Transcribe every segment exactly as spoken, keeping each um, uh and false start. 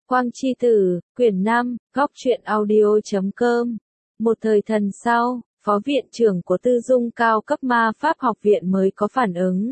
Quang Chi Tử, quyển năm, góc truyện audio chấm com. Một thời thần sau, phó viện trưởng của Tư Dung cao cấp ma pháp học viện mới có phản ứng.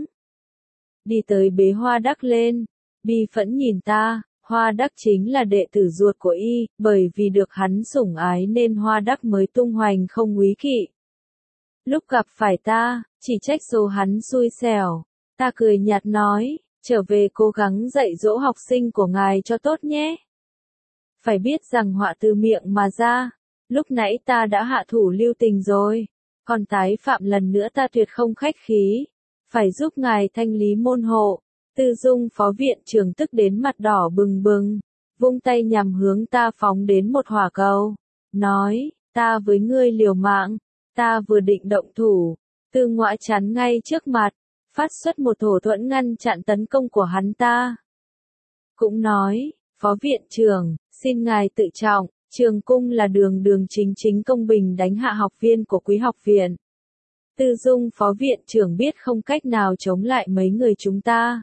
Đi tới bế Hoa Đắc lên, bi phẫn nhìn ta, Hoa Đắc chính là đệ tử ruột của y, bởi vì được hắn sủng ái nên Hoa Đắc mới tung hoành không úy kỵ. Lúc gặp phải ta, chỉ trách số hắn xui xẻo, ta cười nhạt nói, trở về cố gắng dạy dỗ học sinh của ngài cho tốt nhé. Phải biết rằng họa từ miệng mà ra, lúc nãy ta đã hạ thủ lưu tình rồi, còn tái phạm lần nữa ta tuyệt không khách khí, phải giúp ngài thanh lý môn hộ. Tư Dung phó viện trưởng tức đến mặt đỏ bừng bừng, vung tay nhằm hướng ta phóng đến một hỏa cầu, nói, ta với ngươi liều mạng. Ta vừa định động thủ, Tư Ngõa chắn ngay trước mặt, phát xuất một thổ thuẫn ngăn chặn tấn công của hắn ta. Cũng nói, phó viện trưởng, xin ngài tự trọng, trường cung là đường đường chính chính công bình đánh hạ học viên của quý học viện. Tư Dung phó viện trưởng biết không cách nào chống lại mấy người chúng ta.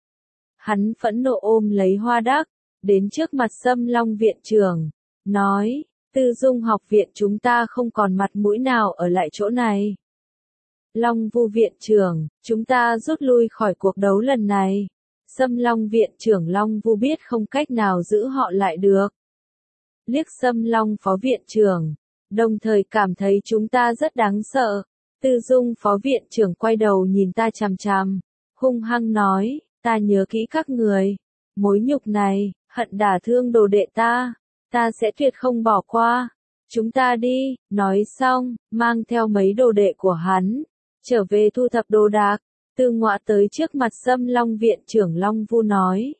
Hắn phẫn nộ ôm lấy Hoa Đắc, đến trước mặt Sâm Long viện trưởng, nói, Tư Dung học viện chúng ta không còn mặt mũi nào ở lại chỗ này. Long Vu viện trưởng, chúng ta rút lui khỏi cuộc đấu lần này. Sâm Long viện trưởng Long Vu biết không cách nào giữ họ lại được. Liếc Sâm Long phó viện trưởng, đồng thời cảm thấy chúng ta rất đáng sợ. Tư Dung phó viện trưởng quay đầu nhìn ta chằm chằm, hung hăng nói, ta nhớ kỹ các người. Mối nhục này, hận đả thương đồ đệ ta, ta sẽ tuyệt không bỏ qua. Chúng ta đi, nói xong, mang theo mấy đồ đệ của hắn, trở về thu thập đồ đạc. Tư Ngõa tới trước mặt Sâm Long viện trưởng Long Vu nói.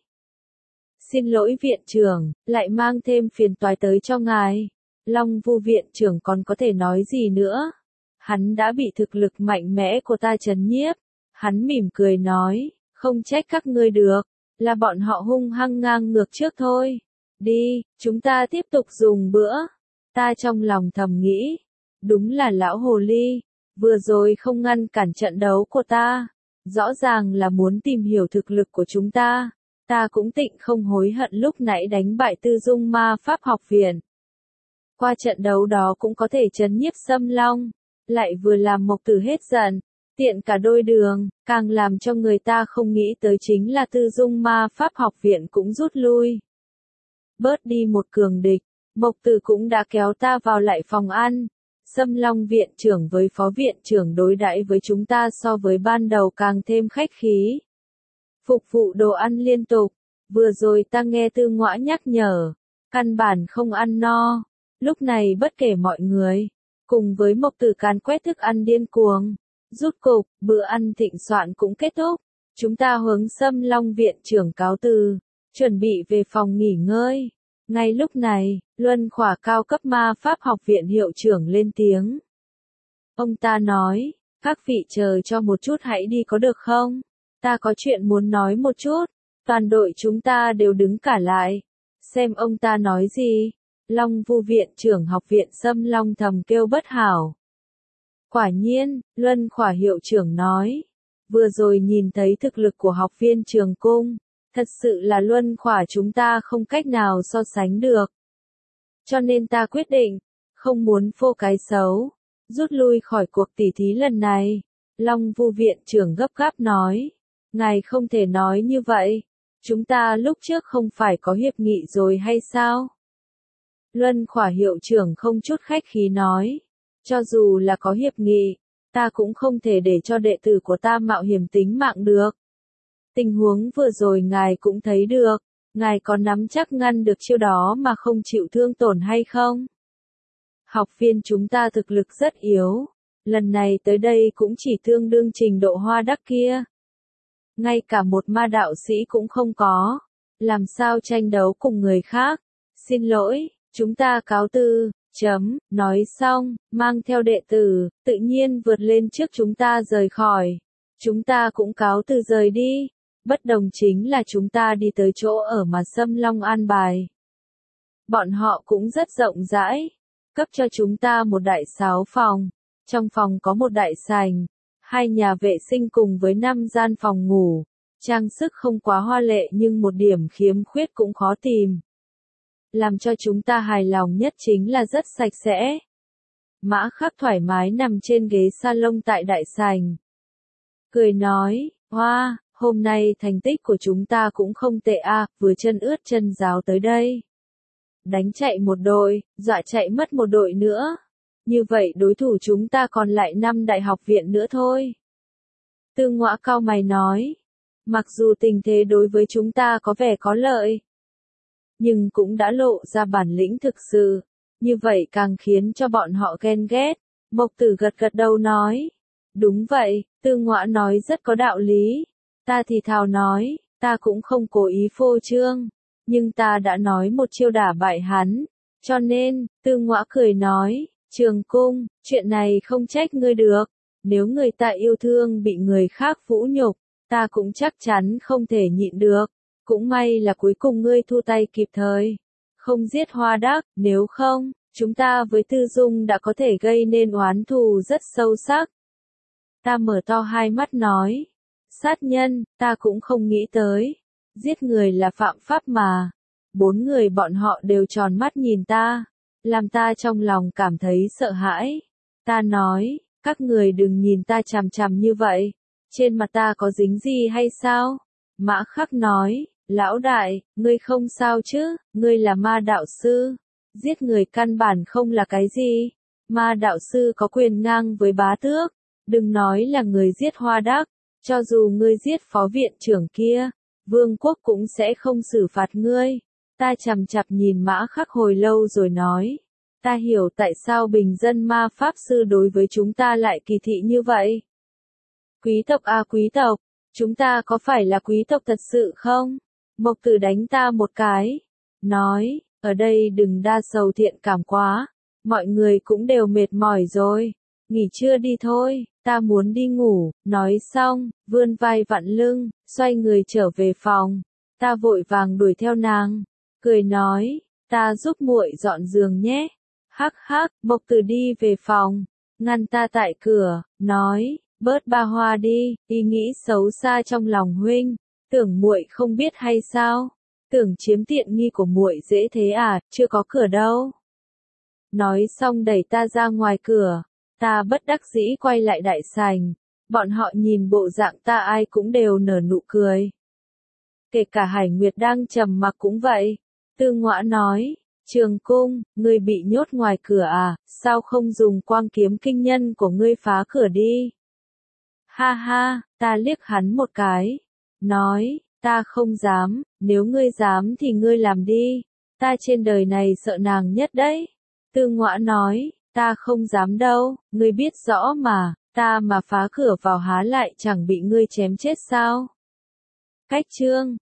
Xin lỗi viện trưởng, lại mang thêm phiền toái tới cho ngài. Long Vu viện trưởng còn có thể nói gì nữa? Hắn đã bị thực lực mạnh mẽ của ta trấn nhiếp. Hắn mỉm cười nói, không trách các ngươi được, là bọn họ hung hăng ngang ngược trước thôi. Đi, chúng ta tiếp tục dùng bữa. Ta trong lòng thầm nghĩ, đúng là lão hồ ly, vừa rồi không ngăn cản trận đấu của ta, rõ ràng là muốn tìm hiểu thực lực của chúng ta. Ta cũng tịnh không hối hận lúc nãy đánh bại Tư Dung ma pháp học viện. Qua trận đấu đó cũng có thể trấn nhiếp Sâm Long, lại vừa làm Mộc Tử hết giận, tiện cả đôi đường, càng làm cho người ta không nghĩ tới chính là Tư Dung ma pháp học viện cũng rút lui. Bớt đi một cường địch, Mộc Tử cũng đã kéo ta vào lại phòng ăn. Sâm Long viện trưởng với phó viện trưởng đối đãi với chúng ta so với ban đầu càng thêm khách khí. Phục vụ đồ ăn liên tục, vừa rồi ta nghe Tư Ngõa nhắc nhở, căn bản không ăn no. Lúc này bất kể mọi người, cùng với Mộc Tử càn quét thức ăn điên cuồng. Rút cục, bữa ăn thịnh soạn cũng kết thúc. Chúng ta hướng Sâm Long viện trưởng cáo từ, chuẩn bị về phòng nghỉ ngơi. Ngay lúc này, Luân Khỏa cao cấp ma pháp học viện hiệu trưởng lên tiếng. Ông ta nói, các vị chờ cho một chút hãy đi có được không? Ta có chuyện muốn nói một chút. Toàn đội chúng ta đều đứng cả lại. Xem ông ta nói gì. Long Vu viện trưởng học viện Sâm Long thầm kêu bất hảo. Quả nhiên, Luân Khỏa hiệu trưởng nói. Vừa rồi nhìn thấy thực lực của học viên trường cung. Thật sự là Luân Khỏa chúng ta không cách nào so sánh được. Cho nên ta quyết định, không muốn phô cái xấu, rút lui khỏi cuộc tỉ thí lần này. Long Vu viện trưởng gấp gáp nói, ngài không thể nói như vậy, chúng ta lúc trước không phải có hiệp nghị rồi hay sao? Luân Khỏa hiệu trưởng không chút khách khí nói, cho dù là có hiệp nghị, ta cũng không thể để cho đệ tử của ta mạo hiểm tính mạng được. Tình huống vừa rồi ngài cũng thấy được, ngài có nắm chắc ngăn được chiêu đó mà không chịu thương tổn hay không? Học viên chúng ta thực lực rất yếu, lần này tới đây cũng chỉ tương đương trình độ Hoa Đắc kia. Ngay cả một ma đạo sĩ cũng không có, làm sao tranh đấu cùng người khác? Xin lỗi, chúng ta cáo từ, chấm, nói xong, mang theo đệ tử, tự nhiên vượt lên trước chúng ta rời khỏi. Chúng ta cũng cáo từ rời đi. Bất đồng chính là chúng ta đi tới chỗ ở mà Sâm Long an bài. Bọn họ cũng rất rộng rãi, cấp cho chúng ta một đại sáo phòng. Trong phòng có một đại sành, hai nhà vệ sinh cùng với năm gian phòng ngủ. Trang sức không quá hoa lệ nhưng một điểm khiếm khuyết cũng khó tìm. làm cho chúng ta hài lòng nhất chính là rất sạch sẽ. Mã Khắc thoải mái nằm trên ghế salon tại đại sảnh. Cười nói, hoa, hôm nay thành tích của chúng ta cũng không tệ à, vừa chân ướt chân ráo tới đây. Đánh chạy một đội, dọa chạy mất một đội nữa. Như vậy đối thủ chúng ta còn lại năm đại học viện nữa thôi. Tư Ngõa cau mày nói, mặc dù tình thế đối với chúng ta có vẻ có lợi, nhưng cũng đã lộ ra bản lĩnh thực sự, như vậy càng khiến cho bọn họ ghen ghét. Mộc Tử gật gật đầu nói, đúng vậy, Tư Ngõa nói rất có đạo lý. Ta thì thào nói, ta cũng không cố ý phô trương, nhưng ta đã nói một chiêu đả bại hắn, cho nên, Tư Ngõa cười nói, Trường Cung, chuyện này không trách ngươi được, nếu người ta yêu thương bị người khác vũ nhục, ta cũng chắc chắn không thể nhịn được, cũng may là cuối cùng ngươi thu tay kịp thời, không giết Hoa Đắc, nếu không, chúng ta với Tư Dung đã có thể gây nên oán thù rất sâu sắc. Ta mở to hai mắt nói, sát nhân, ta cũng không nghĩ tới, giết người là phạm pháp mà. Bốn người bọn họ đều tròn mắt nhìn ta, làm ta trong lòng cảm thấy sợ hãi. Ta nói, các người đừng nhìn ta chằm chằm như vậy, trên mặt ta có dính gì hay sao? Mã Khắc nói, lão đại, ngươi không sao chứ, ngươi là ma đạo sư, giết người căn bản không là cái gì, ma đạo sư có quyền ngang với bá tước, đừng nói là người giết Hoa Đắc, cho dù ngươi giết phó viện trưởng kia, vương quốc cũng sẽ không xử phạt ngươi. Ta chằm chằm nhìn Mã Khắc hồi lâu rồi nói, ta hiểu tại sao bình dân ma pháp sư đối với chúng ta lại kỳ thị như vậy. Quý tộc à quý tộc, chúng ta có phải là quý tộc thật sự không? Mộc Tử đánh ta một cái, nói, ở đây đừng đa sầu thiện cảm quá, mọi người cũng đều mệt mỏi rồi, nghỉ trưa đi thôi, ta muốn đi ngủ. Nói xong, vươn vai vặn lưng, xoay người trở về phòng, ta vội vàng đuổi theo nàng, cười nói, ta giúp muội dọn giường nhé. Hắc hắc, Mộc Tử đi về phòng, ngăn ta tại cửa, nói, bớt ba hoa đi, ý nghĩ xấu xa trong lòng huynh, tưởng muội không biết hay sao? Tưởng chiếm tiện nghi của muội dễ thế à, chưa có cửa đâu. Nói xong đẩy ta ra ngoài cửa, ta bất đắc dĩ quay lại đại sảnh, bọn họ nhìn bộ dạng ta ai cũng đều nở nụ cười. Kể cả Hải Nguyệt đang trầm mặc cũng vậy. Tư Ngõa nói, Trường Cung, ngươi bị nhốt ngoài cửa à, sao không dùng quang kiếm kinh nhân của ngươi phá cửa đi? Ha ha, ta liếc hắn một cái, nói, ta không dám, nếu ngươi dám thì ngươi làm đi, ta trên đời này sợ nàng nhất đấy. Tư Ngõa nói, ta không dám đâu, ngươi biết rõ mà, ta mà phá cửa vào há lại chẳng bị ngươi chém chết sao? Cách chương